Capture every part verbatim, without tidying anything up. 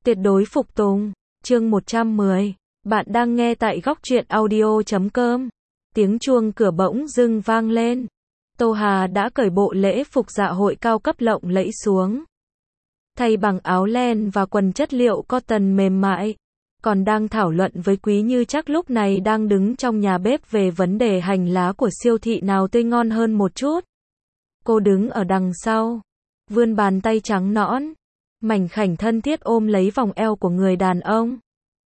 Tuyệt đối phục tùng. Chương một trăm mười. Bạn đang nghe tại góc truyện audio chấm com. Tiếng chuông cửa bỗng dưng vang lên. Tô Hà đã cởi bộ lễ phục dạ hội cao cấp lộng lẫy xuống. Thay bằng áo len và quần chất liệu cotton mềm mại. Còn đang thảo luận với Quý Như Trác lúc này đang đứng trong nhà bếp về vấn đề hành lá của siêu thị nào tươi ngon hơn một chút. Cô đứng ở đằng sau, vươn bàn tay trắng nõn, mảnh khảnh thân thiết ôm lấy vòng eo của người đàn ông.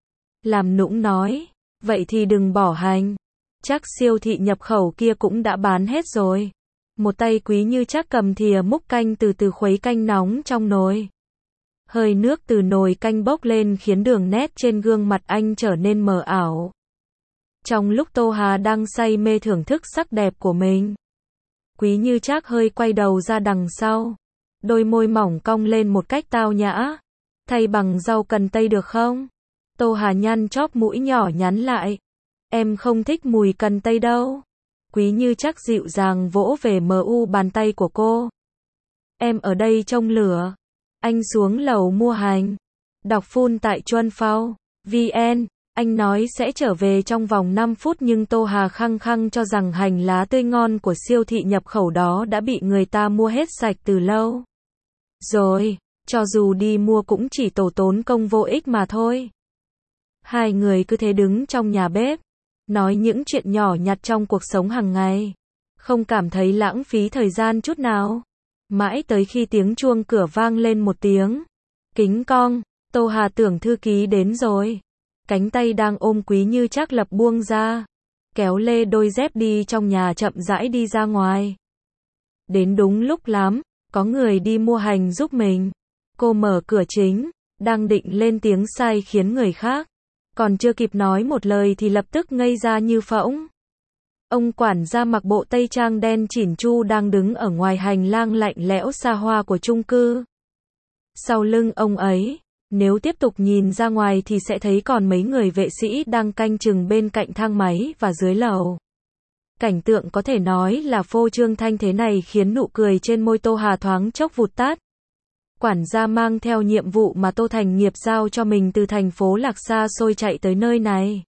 Làm nũng nói, vậy thì đừng bỏ hành. Chắc siêu thị nhập khẩu kia cũng đã bán hết rồi. Một tay Quý Như Trác cầm thìa múc canh từ từ khuấy canh nóng trong nồi. Hơi nước từ nồi canh bốc lên khiến đường nét trên gương mặt anh trở nên mờ ảo. Trong lúc Tô Hà đang say mê thưởng thức sắc đẹp của mình, Quý Như Trác hơi quay đầu ra đằng sau. Đôi môi mỏng cong lên một cách tao nhã. Thay bằng rau cần tây được không? Tô Hà nhăn chóp mũi nhỏ nhắn lại. Em không thích mùi cần tây đâu. Quý Như Trác dịu dàng vỗ về mờ u bàn tay của cô. Em ở đây trông lửa. Anh xuống lầu mua hành. Đọc full tại chuan phao vn. Anh nói sẽ trở về trong vòng năm phút nhưng Tô Hà khăng khăng cho rằng hành lá tươi ngon của siêu thị nhập khẩu đó đã bị người ta mua hết sạch từ lâu. Rồi, cho dù đi mua cũng chỉ tổ tốn công vô ích mà thôi. Hai người cứ thế đứng trong nhà bếp, nói những chuyện nhỏ nhặt trong cuộc sống hàng ngày. Không cảm thấy lãng phí thời gian chút nào. Mãi tới khi tiếng chuông cửa vang lên một tiếng. Kính cong, Tô Hà tưởng thư ký đến rồi. Cánh tay đang ôm Quý Như Trác lập buông ra. Kéo lê đôi dép đi trong nhà chậm rãi đi ra ngoài. Đến đúng lúc lắm, có người đi mua hành giúp mình. Cô mở cửa chính, đang định lên tiếng sai khiến người khác. Còn chưa kịp nói một lời thì lập tức ngây ra như phỗng. Ông quản gia mặc bộ tây trang đen chỉn chu đang đứng ở ngoài hành lang lạnh lẽo xa hoa của chung cư. Sau lưng ông ấy, nếu tiếp tục nhìn ra ngoài thì sẽ thấy còn mấy người vệ sĩ đang canh chừng bên cạnh thang máy và dưới lầu. Cảnh tượng có thể nói là phô trương thanh thế này khiến nụ cười trên môi Tô Hà thoáng chốc vụt tắt. Quản gia mang theo nhiệm vụ mà Tô Thành Nghiệp giao cho mình từ thành phố Lạc xa xôi chạy tới nơi này.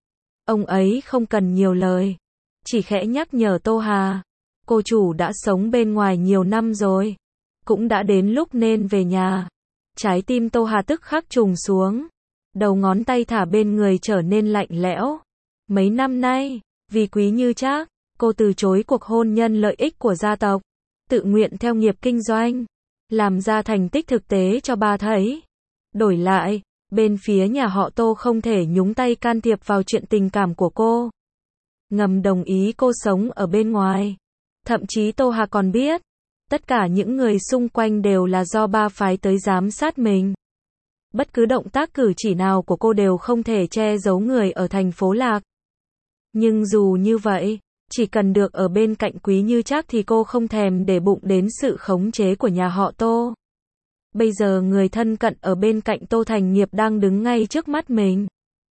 Ông ấy không cần nhiều lời, chỉ khẽ nhắc nhở Tô Hà. Cô chủ đã sống bên ngoài nhiều năm rồi, cũng đã đến lúc nên về nhà. Trái tim Tô Hà tức khắc trùng xuống. Đầu ngón tay thả bên người trở nên lạnh lẽo. Mấy năm nay, vì Quý Như Trác, cô từ chối cuộc hôn nhân lợi ích của gia tộc, tự nguyện theo nghiệp kinh doanh, làm ra thành tích thực tế cho ba thấy. Đổi lại, bên phía nhà họ Tô không thể nhúng tay can thiệp vào chuyện tình cảm của cô. Ngầm đồng ý cô sống ở bên ngoài. Thậm chí Tô Hà còn biết, tất cả những người xung quanh đều là do ba phái tới giám sát mình. Bất cứ động tác cử chỉ nào của cô đều không thể che giấu người ở thành phố Lạc. Nhưng dù như vậy, chỉ cần được ở bên cạnh Quý Như Trác thì cô không thèm để bụng đến sự khống chế của nhà họ Tô. Bây giờ người thân cận ở bên cạnh Tô Thành Nghiệp đang đứng ngay trước mắt mình.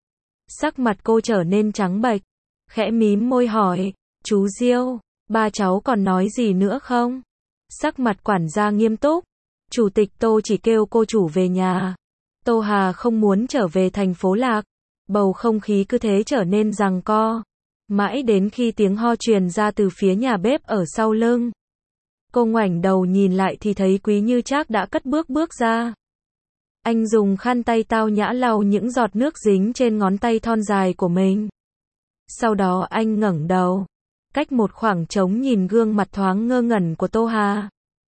Sắc mặt cô trở nên trắng bệch, khẽ mím môi hỏi, chú Diêu, ba cháu còn nói gì nữa không? Sắc mặt quản gia nghiêm túc, chủ tịch Tô chỉ kêu cô chủ về nhà. Tô Hà không muốn trở về thành phố Lạc, bầu không khí cứ thế trở nên giằng co. Mãi đến khi tiếng ho truyền ra từ phía nhà bếp ở sau lưng. Cô ngoảnh đầu nhìn lại thì thấy Quý Như Trác đã cất bước bước ra. Anh dùng khăn tay tao nhã lau những giọt nước dính trên ngón tay thon dài của mình. Sau đó anh ngẩng đầu, cách một khoảng trống nhìn gương mặt thoáng ngơ ngẩn của Tô Hà.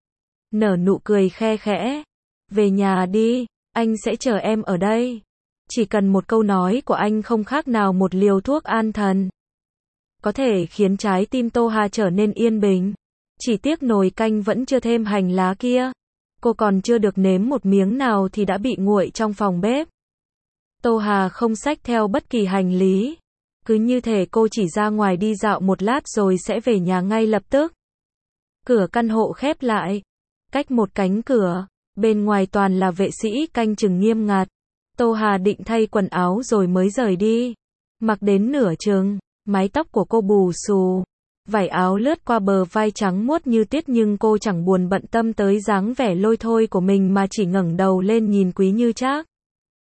Nở nụ cười khe khẽ. Về nhà đi, anh sẽ chờ em ở đây. Chỉ cần một câu nói của anh không khác nào một liều thuốc an thần. Có thể khiến trái tim Tô Hà trở nên yên bình. Chỉ tiếc nồi canh vẫn chưa thêm hành lá kia. Cô còn chưa được nếm một miếng nào thì đã bị nguội trong phòng bếp. Tô Hà không xách theo bất kỳ hành lý. Cứ như thể cô chỉ ra ngoài đi dạo một lát rồi sẽ về nhà ngay lập tức. Cửa căn hộ khép lại. Cách một cánh cửa, bên ngoài toàn là vệ sĩ canh chừng nghiêm ngặt. Tô Hà định thay quần áo rồi mới rời đi. Mặc đến nửa chừng, mái tóc của cô bù xù. Vải áo lướt qua bờ vai trắng muốt như tuyết nhưng cô chẳng buồn bận tâm tới dáng vẻ lôi thôi của mình mà chỉ ngẩng đầu lên nhìn Quý Như Trác.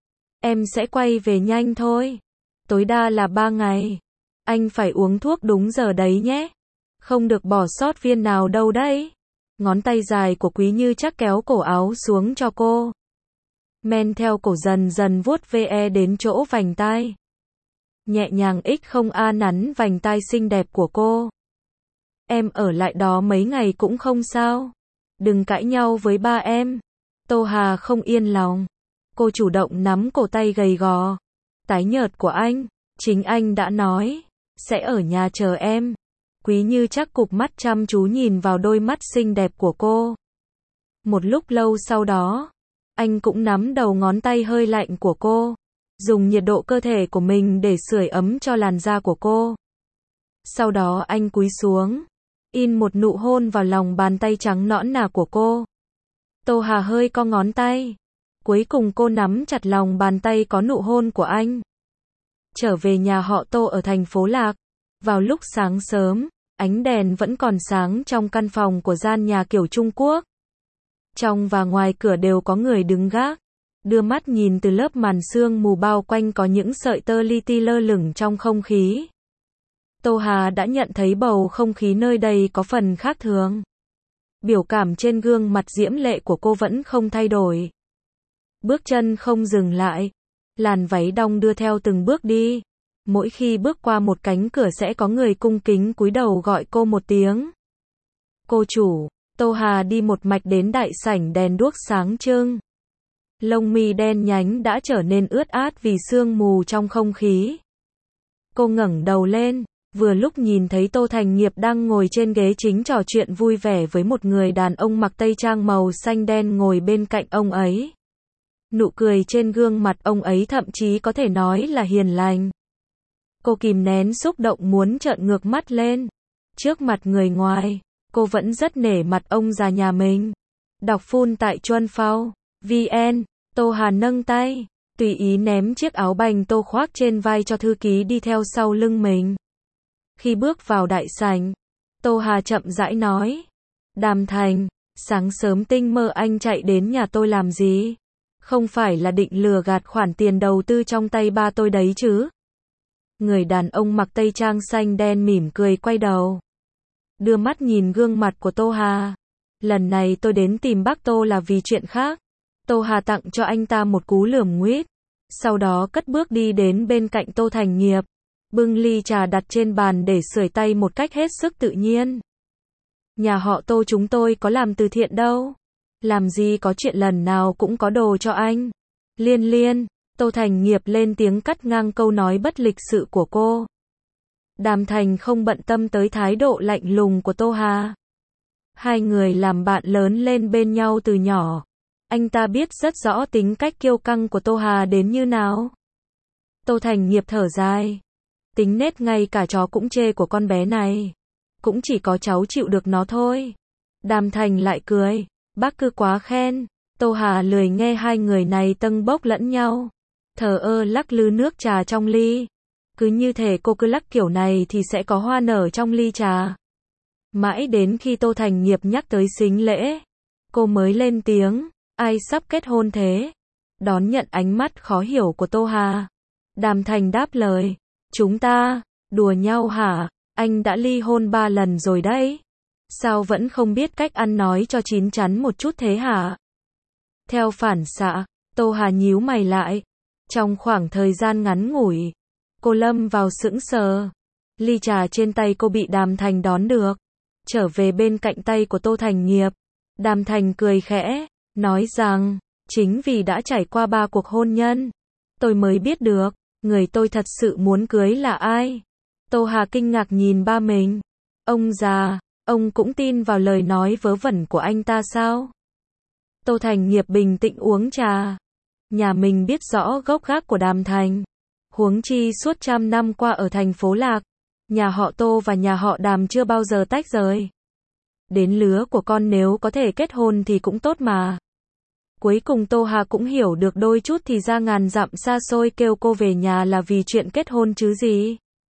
Em sẽ quay về nhanh thôi. Tối đa là ba ngày. Anh phải uống thuốc đúng giờ đấy nhé. Không được bỏ sót viên nào đâu đấy. Ngón tay dài của Quý Như chắc kéo cổ áo xuống cho cô. Men theo cổ dần dần vuốt ve đến chỗ vành tai. Nhẹ nhàng ích không a nắn vành tai xinh đẹp của cô. Em ở lại đó mấy ngày cũng không sao. Đừng cãi nhau với ba em. Tô Hà không yên lòng. Cô chủ động nắm cổ tay gầy gò, tái nhợt của anh. Chính anh đã nói, sẽ ở nhà chờ em. Quý Như chắc cụp mắt chăm chú nhìn vào đôi mắt xinh đẹp của cô. Một lúc lâu sau đó, anh cũng nắm đầu ngón tay hơi lạnh của cô, dùng nhiệt độ cơ thể của mình để sưởi ấm cho làn da của cô. Sau đó anh cúi xuống, in một nụ hôn vào lòng bàn tay trắng nõn nà của cô. Tô Hà hơi co ngón tay. Cuối cùng cô nắm chặt lòng bàn tay có nụ hôn của anh. Trở về nhà họ Tô ở thành phố Lạc. Vào lúc sáng sớm, ánh đèn vẫn còn sáng trong căn phòng của gian nhà kiểu Trung Quốc. Trong và ngoài cửa đều có người đứng gác. Đưa mắt nhìn từ lớp màn sương mù bao quanh có những sợi tơ li ti lơ lửng trong không khí. Tô Hà đã nhận thấy bầu không khí nơi đây có phần khác thường. Biểu cảm trên gương mặt diễm lệ của cô vẫn không thay đổi. Bước chân không dừng lại. Làn váy đong đưa theo từng bước đi. Mỗi khi bước qua một cánh cửa sẽ có người cung kính cúi đầu gọi cô một tiếng. Cô chủ. Tô Hà đi một mạch đến đại sảnh đèn đuốc sáng trưng. Lông mi đen nhánh đã trở nên ướt át vì sương mù trong không khí. Cô ngẩng đầu lên, vừa lúc nhìn thấy Tô Thành Nghiệp đang ngồi trên ghế chính trò chuyện vui vẻ với một người đàn ông mặc tây trang màu xanh đen ngồi bên cạnh ông ấy. Nụ cười trên gương mặt ông ấy thậm chí có thể nói là hiền lành. Cô kìm nén xúc động muốn trợn ngược mắt lên. Trước mặt người ngoài, cô vẫn rất nể mặt ông già nhà mình. Đọc full tại Chuan Phao vê en. Tô Hà nâng tay, tùy ý ném chiếc áo bành tô khoác trên vai cho thư ký đi theo sau lưng mình. Khi bước vào đại sảnh, Tô Hà chậm rãi nói. Đàm Thành, sáng sớm tinh mơ anh chạy đến nhà tôi làm gì? Không phải là định lừa gạt khoản tiền đầu tư trong tay ba tôi đấy chứ? Người đàn ông mặc tây trang xanh đen mỉm cười quay đầu. Đưa mắt nhìn gương mặt của Tô Hà. Lần này tôi đến tìm bác Tô là vì chuyện khác. Tô Hà tặng cho anh ta một cú lườm nguýt. Sau đó cất bước đi đến bên cạnh Tô Thành Nghiệp. Bưng ly trà đặt trên bàn để sưởi tay một cách hết sức tự nhiên. Nhà họ Tô chúng tôi có làm từ thiện đâu. Làm gì có chuyện lần nào cũng có đồ cho anh. Liên Liên, Tô Thành Nghiệp lên tiếng cắt ngang câu nói bất lịch sự của cô. Đàm Thành không bận tâm tới thái độ lạnh lùng của Tô Hà. Hai người làm bạn lớn lên bên nhau từ nhỏ. Anh ta biết rất rõ tính cách kiêu căng của Tô Hà đến như nào. Tô Thành Nghiệp thở dài. Tính nết ngay cả chó cũng chê của con bé này. Cũng chỉ có cháu chịu được nó thôi. Đàm Thành lại cười. Bác cứ quá khen. Tô Hà lười nghe hai người này tâng bốc lẫn nhau. Thờ ơ lắc lư nước trà trong ly. Cứ như thể cô cứ lắc kiểu này thì sẽ có hoa nở trong ly trà. Mãi đến khi Tô Thành Nghiệp nhắc tới sính lễ, cô mới lên tiếng. Ai sắp kết hôn thế? Đón nhận ánh mắt khó hiểu của Tô Hà. Đàm Thành đáp lời. Chúng ta, đùa nhau hả? Anh đã ly hôn ba lần rồi đấy. Sao vẫn không biết cách ăn nói cho chín chắn một chút thế hả? Theo phản xạ, Tô Hà nhíu mày lại. Trong khoảng thời gian ngắn ngủi, cô lâm vào sững sờ. Ly trà trên tay cô bị Đàm Thành đón được. Trở về bên cạnh tay của Tô Thành Nghiệp. Đàm Thành cười khẽ, nói rằng, chính vì đã trải qua ba cuộc hôn nhân, tôi mới biết được, người tôi thật sự muốn cưới là ai. Tô Hà kinh ngạc nhìn ba mình. Ông già, ông cũng tin vào lời nói vớ vẩn của anh ta sao? Tô Thành Nghiệp bình tĩnh uống trà. Nhà mình biết rõ gốc gác của Đàm Thành. Huống chi suốt trăm năm qua ở thành phố Lạc, nhà họ Tô và nhà họ Đàm chưa bao giờ tách rời. Đến lứa của con nếu có thể kết hôn thì cũng tốt mà. Cuối cùng Tô Hà cũng hiểu được đôi chút thì ra ngàn dặm xa xôi kêu cô về nhà là vì chuyện kết hôn chứ gì.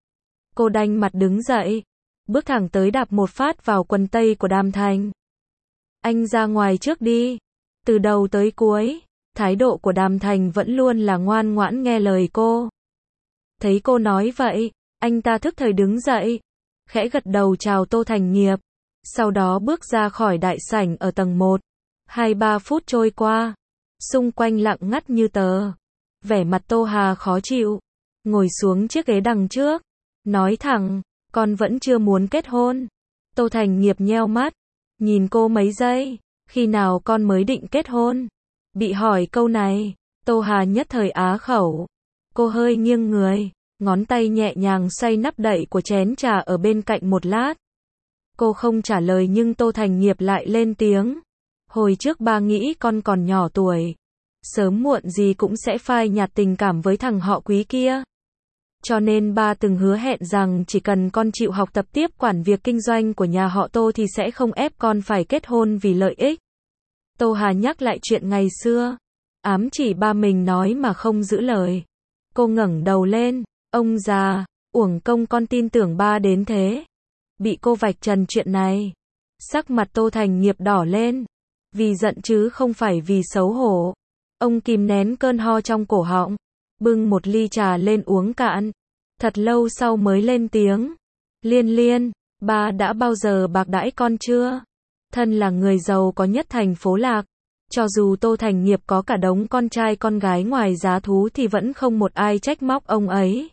Cô đanh mặt đứng dậy, bước thẳng tới đạp một phát vào quần tây của Đàm Thành. Anh ra ngoài trước đi. Từ đầu tới cuối, Thái độ của Đàm Thành vẫn luôn là ngoan ngoãn nghe lời cô. Thấy cô nói vậy, anh ta thức thời đứng dậy, khẽ gật đầu chào Tô Thành Nghiệp, sau đó bước ra khỏi đại sảnh ở tầng một. Hai ba phút trôi qua, xung quanh lặng ngắt như tờ. Vẻ mặt Tô Hà khó chịu, ngồi xuống chiếc ghế đằng trước, nói thẳng, con vẫn chưa muốn kết hôn. Tô Thành Nghiệp nheo mắt, nhìn cô mấy giây, khi nào con mới định kết hôn? Bị hỏi câu này, Tô Hà nhất thời á khẩu. Cô hơi nghiêng người, ngón tay nhẹ nhàng xoay nắp đậy của chén trà ở bên cạnh một lát. Cô không trả lời nhưng Tô Thành Nghiệp lại lên tiếng. Hồi trước ba nghĩ con còn nhỏ tuổi, sớm muộn gì cũng sẽ phai nhạt tình cảm với thằng họ Quý kia. Cho nên ba từng hứa hẹn rằng chỉ cần con chịu học tập tiếp quản việc kinh doanh của nhà họ Tô thì sẽ không ép con phải kết hôn vì lợi ích. Tô Hà nhắc lại chuyện ngày xưa, ám chỉ ba mình nói mà không giữ lời. Cô ngẩng đầu lên, ông già, uổng công con tin tưởng ba đến thế. Bị cô vạch trần chuyện này, sắc mặt Tô Thành Nghiệp đỏ lên, vì giận chứ không phải vì xấu hổ. Ông kìm nén cơn ho trong cổ họng, bưng một ly trà lên uống cạn, thật lâu sau mới lên tiếng. Liên Liên, ba đã bao giờ bạc đãi con chưa? Thân là người giàu có nhất thành phố Lạc, cho dù Tô Thành Nghiệp có cả đống con trai con gái ngoài giá thú thì vẫn không một ai trách móc ông ấy.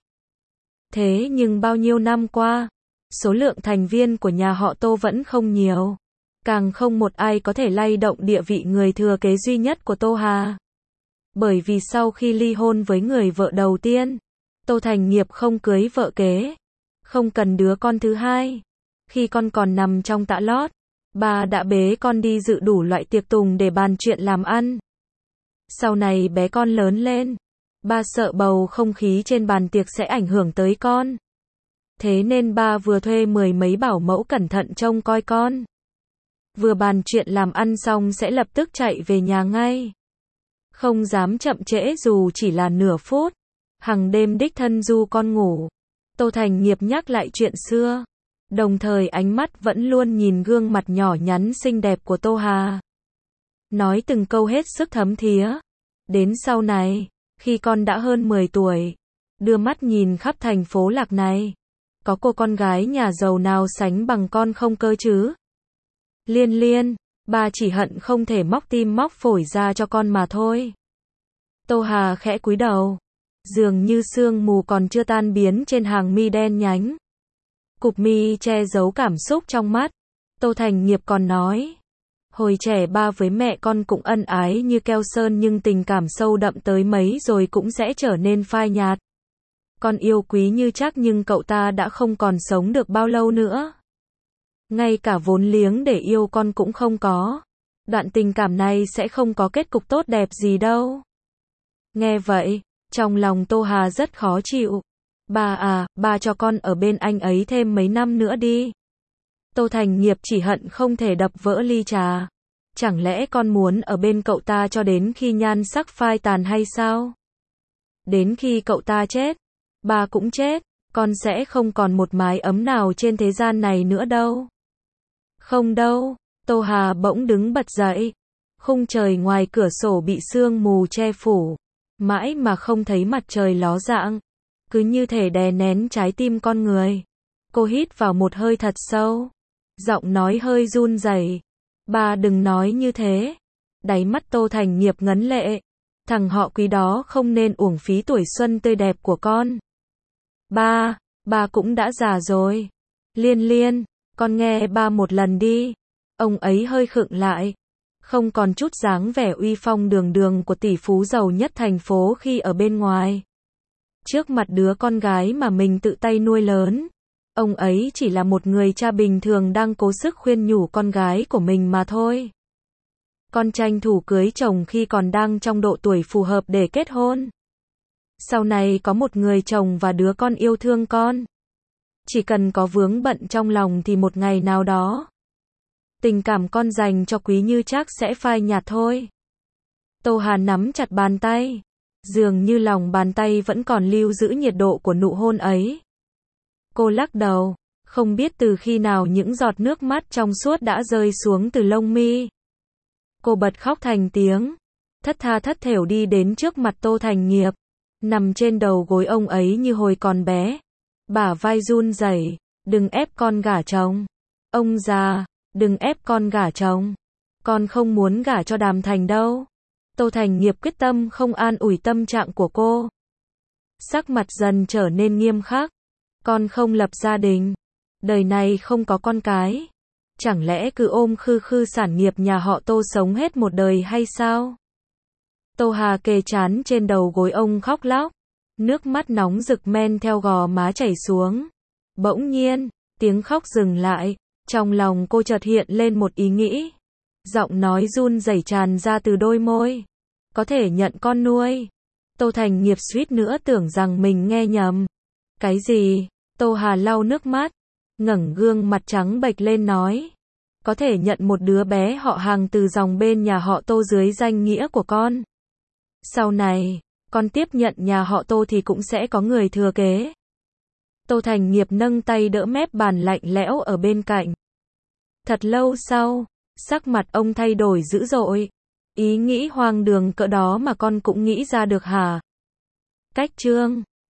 Thế nhưng bao nhiêu năm qua, số lượng thành viên của nhà họ Tô vẫn không nhiều, càng không một ai có thể lay động địa vị người thừa kế duy nhất của Tô Hà. Bởi vì sau khi ly hôn với người vợ đầu tiên, Tô Thành Nghiệp không cưới vợ kế, không cần đứa con thứ hai. Khi con còn nằm trong tã lót, bà đã bế con đi dự đủ loại tiệc tùng để bàn chuyện làm ăn. Sau này bé con lớn lên, ba sợ bầu không khí trên bàn tiệc sẽ ảnh hưởng tới con. Thế nên ba vừa thuê mười mấy bảo mẫu cẩn thận trông coi con. Vừa bàn chuyện làm ăn xong sẽ lập tức chạy về nhà ngay. Không dám chậm trễ dù chỉ là nửa phút. Hằng đêm đích thân du con ngủ. Tô Thành Nghiệp nhắc lại chuyện xưa, đồng thời ánh mắt vẫn luôn nhìn gương mặt nhỏ nhắn xinh đẹp của Tô Hà. Nói từng câu hết sức thấm thía. Đến sau này, khi con đã hơn mười tuổi, đưa mắt nhìn khắp thành phố Lạc này, có cô con gái nhà giàu nào sánh bằng con không cơ chứ? Liên Liên, ba chỉ hận không thể móc tim móc phổi ra cho con mà thôi. Tô Hà khẽ cúi đầu, dường như sương mù còn chưa tan biến trên hàng mi đen nhánh. Cụp mi che giấu cảm xúc trong mắt. Tô Thành Nghiệp còn nói, hồi trẻ ba với mẹ con cũng ân ái như keo sơn nhưng tình cảm sâu đậm tới mấy rồi cũng sẽ trở nên phai nhạt. Con yêu Quý như chắc nhưng cậu ta đã không còn sống được bao lâu nữa. Ngay cả vốn liếng để yêu con cũng không có. Đoạn tình cảm này sẽ không có kết cục tốt đẹp gì đâu. Nghe vậy, trong lòng Tô Hà rất khó chịu. Bà à, bà cho con ở bên anh ấy thêm mấy năm nữa đi. Tô Thành Nghiệp chỉ hận không thể đập vỡ ly trà. Chẳng lẽ con muốn ở bên cậu ta cho đến khi nhan sắc phai tàn hay sao? Đến khi cậu ta chết, bà cũng chết, con sẽ không còn một mái ấm nào trên thế gian này nữa đâu. Không đâu, Tô Hà bỗng đứng bật dậy. Khung trời ngoài cửa sổ bị sương mù che phủ, mãi mà không thấy mặt trời ló dạng, cứ như thể đè nén trái tim con người. Cô hít vào một hơi thật sâu, giọng nói hơi run rẩy. Bà đừng nói như thế. Đáy mắt Tô Thành Nghiệp ngấn lệ. Thằng họ Quý đó không nên uổng phí tuổi xuân tươi đẹp của con. Ba, ba cũng đã già rồi. Liên Liên, con nghe ba một lần đi. Ông ấy hơi khựng lại, không còn chút dáng vẻ uy phong đường đường của tỷ phú giàu nhất thành phố khi ở bên ngoài. Trước mặt đứa con gái mà mình tự tay nuôi lớn, ông ấy chỉ là một người cha bình thường đang cố sức khuyên nhủ con gái của mình mà thôi. Con tranh thủ cưới chồng khi còn đang trong độ tuổi phù hợp để kết hôn. Sau này có một người chồng và đứa con yêu thương con. Chỉ cần có vướng bận trong lòng thì một ngày nào đó, tình cảm con dành cho Quý như chắc sẽ phai nhạt thôi. Tô Hà nắm chặt bàn tay, dường như lòng bàn tay vẫn còn lưu giữ nhiệt độ của nụ hôn ấy. Cô lắc đầu, không biết từ khi nào những giọt nước mắt trong suốt đã rơi xuống từ lông mi. Cô bật khóc thành tiếng. thất tha thất thểu đi đến trước mặt Tô Thành Nghiệp, nằm trên đầu gối ông ấy như hồi còn bé, bả vai run rẩy, đừng ép con gả chồng. Ông già, đừng ép con gả chồng. Con không muốn gả cho Đàm Thành đâu. Tô Thành Nghiệp quyết tâm không an ủi tâm trạng của cô. Sắc mặt dần trở nên nghiêm khắc. Con không lập gia đình. Đời này không có con cái. Chẳng lẽ cứ ôm khư khư sản nghiệp nhà họ Tô sống hết một đời hay sao? Tô Hà kề trán trên đầu gối ông khóc lóc. Nước mắt nóng rực men theo gò má chảy xuống. Bỗng nhiên, tiếng khóc dừng lại. Trong lòng cô chợt hiện lên một ý nghĩ. Giọng nói run rẩy tràn ra từ đôi môi. Có thể nhận con nuôi. Tô Thành Nghiệp suýt nữa tưởng rằng mình nghe nhầm. Cái gì? Tô Hà lau nước mắt, ngẩng gương mặt trắng bệch lên nói. Có thể nhận một đứa bé họ Hàng từ dòng bên nhà họ Tô dưới danh nghĩa của con. Sau này, con tiếp nhận nhà họ Tô thì cũng sẽ có người thừa kế. Tô Thành Nghiệp nâng tay đỡ mép bàn lạnh lẽo ở bên cạnh. Thật lâu sau, sắc mặt ông thay đổi dữ dội. Ý nghĩ hoang đường cỡ đó mà con cũng nghĩ ra được hả? Cách chương